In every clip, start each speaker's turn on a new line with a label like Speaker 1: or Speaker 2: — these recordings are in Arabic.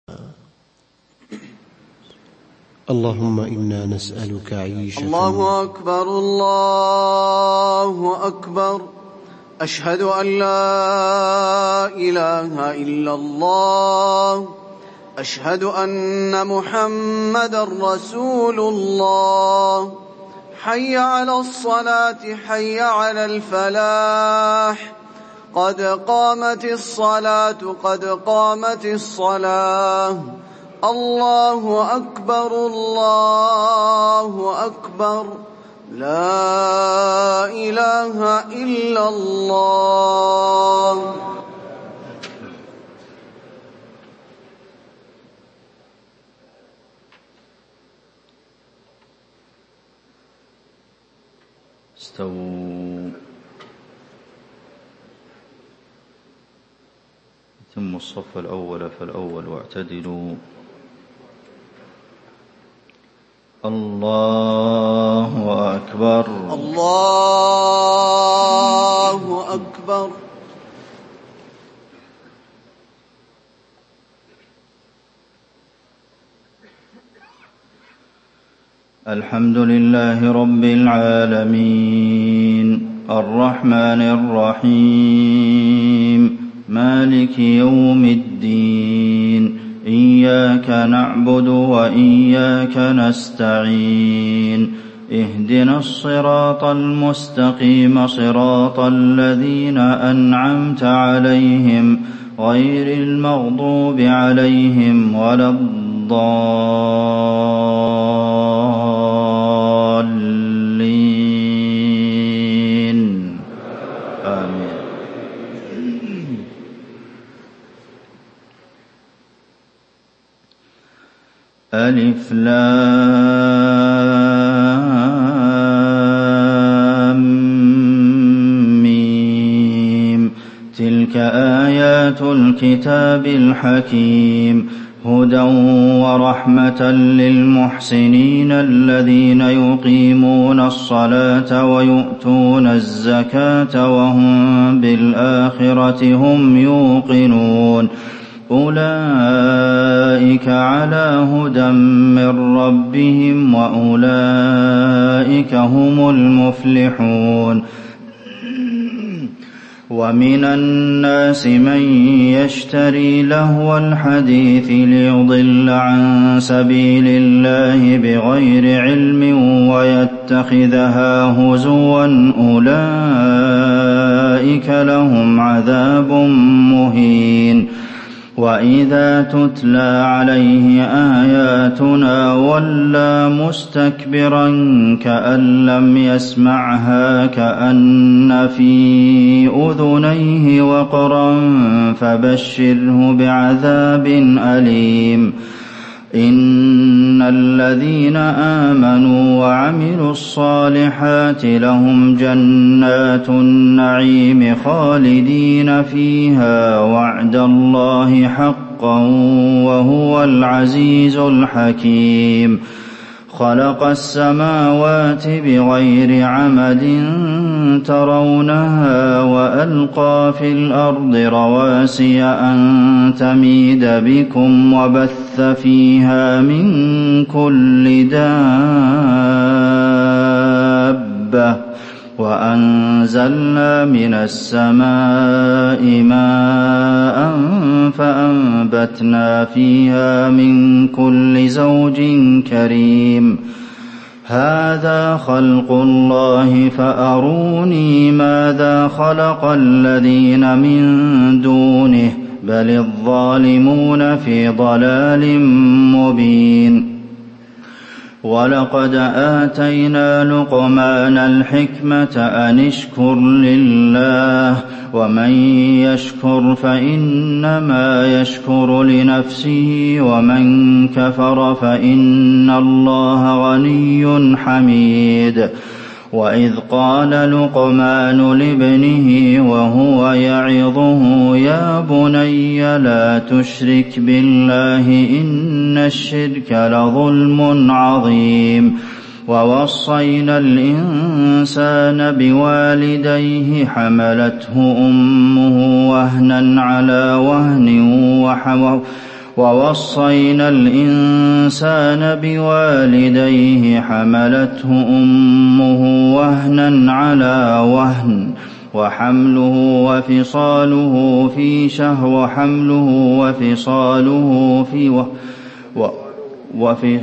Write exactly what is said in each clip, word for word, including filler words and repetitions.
Speaker 1: اللهم إنا نسألك عيشة.
Speaker 2: الله أكبر الله أكبر. أشهد أن لا إله إلا الله. أشهد أن محمدا رسول الله. حي على الصلاة حي على الفلاح. قد قامت الصلاة قد قامت الصلاة. الله أكبر الله أكبر. لا إله إلا الله.
Speaker 3: استووا. ثم الصف الأول فالأول واعتدلوا. الله أكبر
Speaker 2: الله أكبر.
Speaker 3: الحمد لله رب العالمين الرحمن الرحيم مالك يوم الدين. إياك نعبد وإياك نستعين. اهدنا الصراط المستقيم صراط الذين أنعمت عليهم غير المغضوب عليهم ولا الضالين. آمين. ألف لام ميم. تلك آيات الكتاب الحكيم هدى ورحمة للمحسنين الذين يقيمون الصلاة ويؤتون الزكاة وهم بالآخرة هم يوقنون. أولئك على هدى من ربهم وأولئك هم المفلحون. ومن الناس من يشتري لهو الحديث ليضل عن سبيل الله بغير علم ويتخذها هزوا. أولئك لهم عذاب مهين. وإذا تتلى عليه آياتنا ولى مستكبرا كأن لم يسمعها كأن في أذنيه وقرا فبشره بعذاب أليم. إن الذين آمنوا وعملوا الصالحات لهم جنات النعيم خالدين فيها وعد الله حقا وهو العزيز الحكيم. خلق السماوات بغير عمد ترونها وألقى في الأرض رواسي أن تميد بكم وبث فيها من كل دابة وأنزلنا من السماء ماء فأنبتنا فيها من كل زوج كريم. هذا خلق الله فأروني ماذا خلق الذين من دونه بل الظالمون في ضلال مبين. ولقد آتينا لقمان الحكمة أن اشكر لله ومن يشكر فإنما يشكر لنفسه ومن كفر فإن الله غني حميد. وإذ قال لقمان لابنه وهو يعظه يا بني لا تشرك بالله إن الشرك لظلم عظيم. ووصينا الإنسان بوالديه حملته أمه وهنا على وهن
Speaker 4: ووصينا الإنسان بوالديه حملته أمه وهنا على وهن وحمله وفصاله في شهر وحمله وفصاله في و و وفي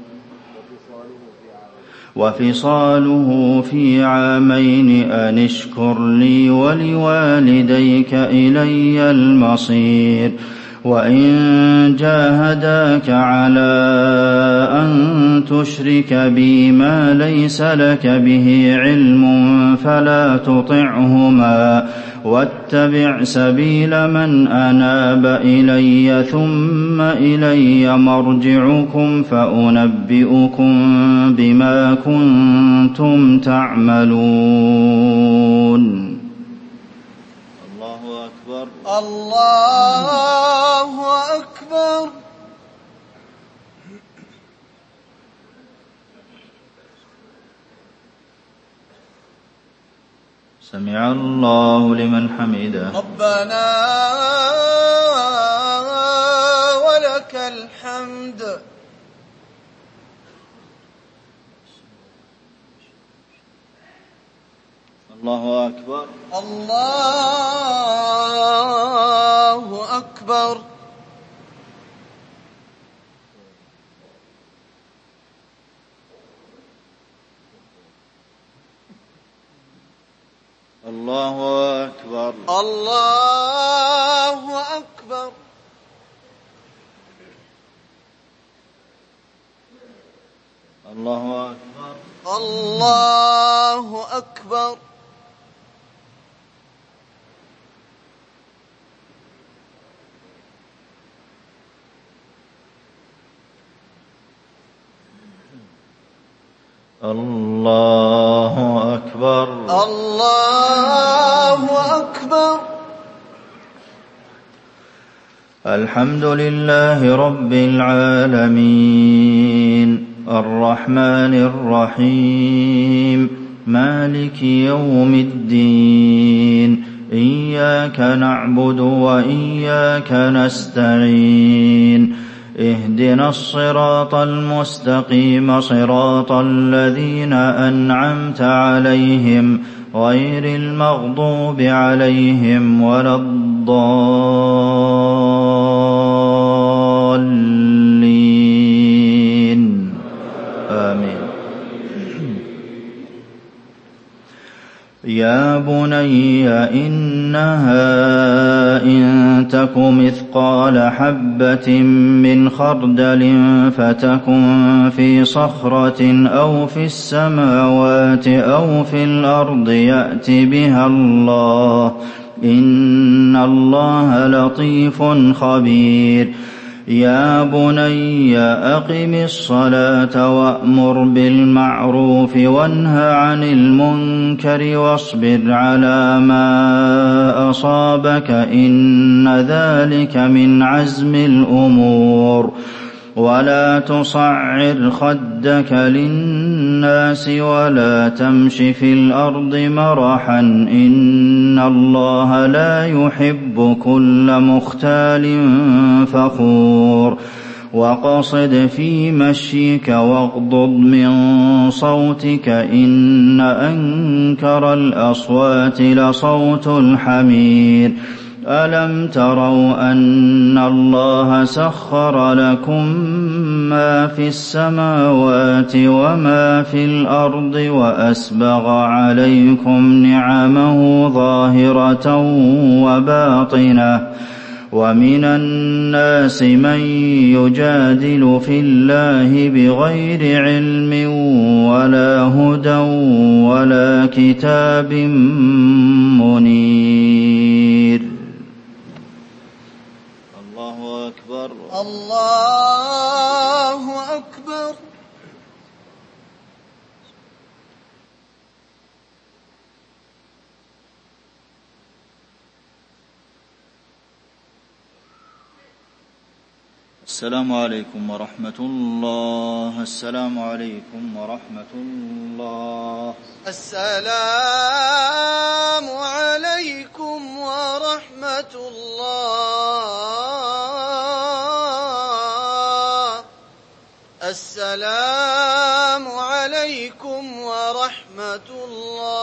Speaker 4: وفصاله في عامين أن اشكر لي ولوالديك إلي المصير وإن جاهداك على أن تشرك بي ما ليس لك به علم فلا تطعهما واتبع سبيل من أناب إلي ثم إلي مرجعكم فأنبئكم بما كنتم تعملون. الله أكبر.
Speaker 2: الله أكبر.
Speaker 4: سمع الله لمن حمده.
Speaker 2: ربنا ولك الحمد.
Speaker 4: الله أكبر.
Speaker 2: الله أكبر.
Speaker 4: الله أكبر.
Speaker 2: الله أكبر.
Speaker 4: الله أكبر.
Speaker 2: الله أكبر.
Speaker 4: الله أكبر.
Speaker 2: الله أكبر.
Speaker 4: الحمد لله رب العالمين الرحمن الرحيم مالك يوم الدين إياك نعبد وإياك نستعين اهدنا الصراط المستقيم صراط الذين أنعمت عليهم غير المغضوب عليهم ولا الضالين آمين. يا بني إنها إن تك مثقال حبة من خردل فتكن في صخرة أو في السماوات أو في الأرض يأت بها الله إن الله لطيف خبير. يا بني أقم الصلاة وأمر بالمعروف وانه عن المنكر واصبر على ما أصابك إن ذلك من عزم الأمور. ولا تصعر خدك للناس ولا تمش في الأرض مرحا إن الله لا يحب كل مختال فخور. وقصد في مشيك واغضض من صوتك إن أنكر الأصوات لصوت الحمير. ألم تروا أن الله سخر لكم ما في السماوات وما في الأرض وأسبغ عليكم نعمه ظاهرة وباطنة ومن الناس من يجادل في الله بغير علم ولا هدى ولا كتاب منير. الله أكبر.
Speaker 2: الله أكبر.
Speaker 4: السلام عليكم ورحمة الله. السلام عليكم ورحمة الله.
Speaker 2: السلام عليكم ورحمة الله السلام عليكم ورحمة الله.